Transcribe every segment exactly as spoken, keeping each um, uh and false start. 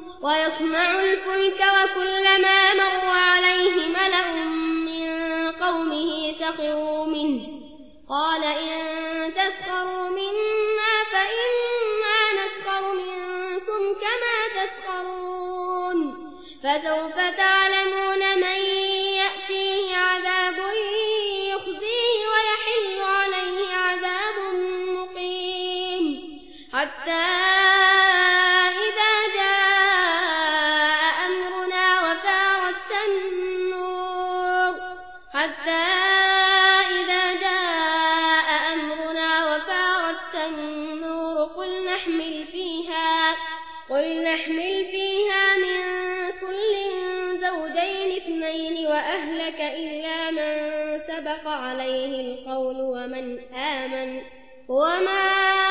ويصنع الفلك وكلما مر عليه ملأ من قومه سخروا منه قال إن تسخروا منا فإنا نسخر منكم كما تسخرون فسوف تعلمون من يأتيه عذاب يخزيه ويحل عليه عذاب مقيم حتى إذا جاء أمرنا وفارت النور حتى إذا جاء أمرنا وفارت النور قل نحمل فيها قل نحمل فيها من كل زوجين اثنين وأهلك إلا من سبق عليه القول ومن آمن وما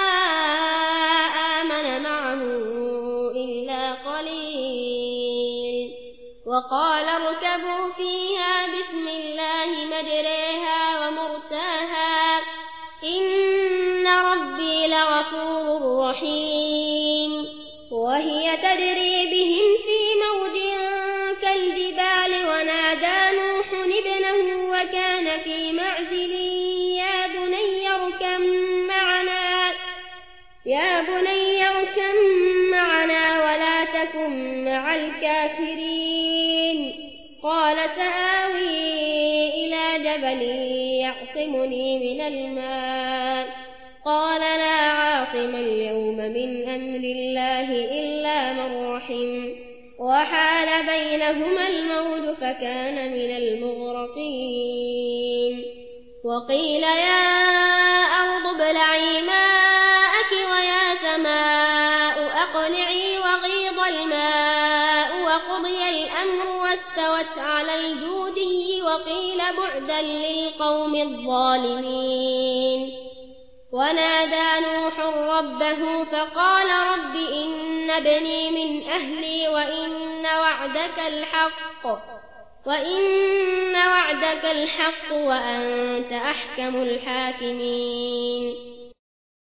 آمن معه إلا قليل وقال اركبوا فيها بسم الله مجريها ومرساها إن ربي لغفور رحيم وهي تجري بهم في موج كالجبال ونادى نوح ابنه وكان في معزل يا بني اركب معنا يا بني اركب معنا ولا تكن مع الكافرين قال سآوي إلى جبل يعصمني من الماء قال لا عاصم اليوم من أمر الله إلا من رحم وحال بينهما الموج فكان من المغرقين وقيل يا أرض ابلعي ماءك ويا سماء أقلعي وغيض الماء وقضي الأمر واستوت على الجودي وقيل بعدا للقوم الظالمين ونادى نوح ربه فقال رب إن ابني من أهلي وإن وعدك الحق وإن وعدك الحق وأنت أحكم الحاكمين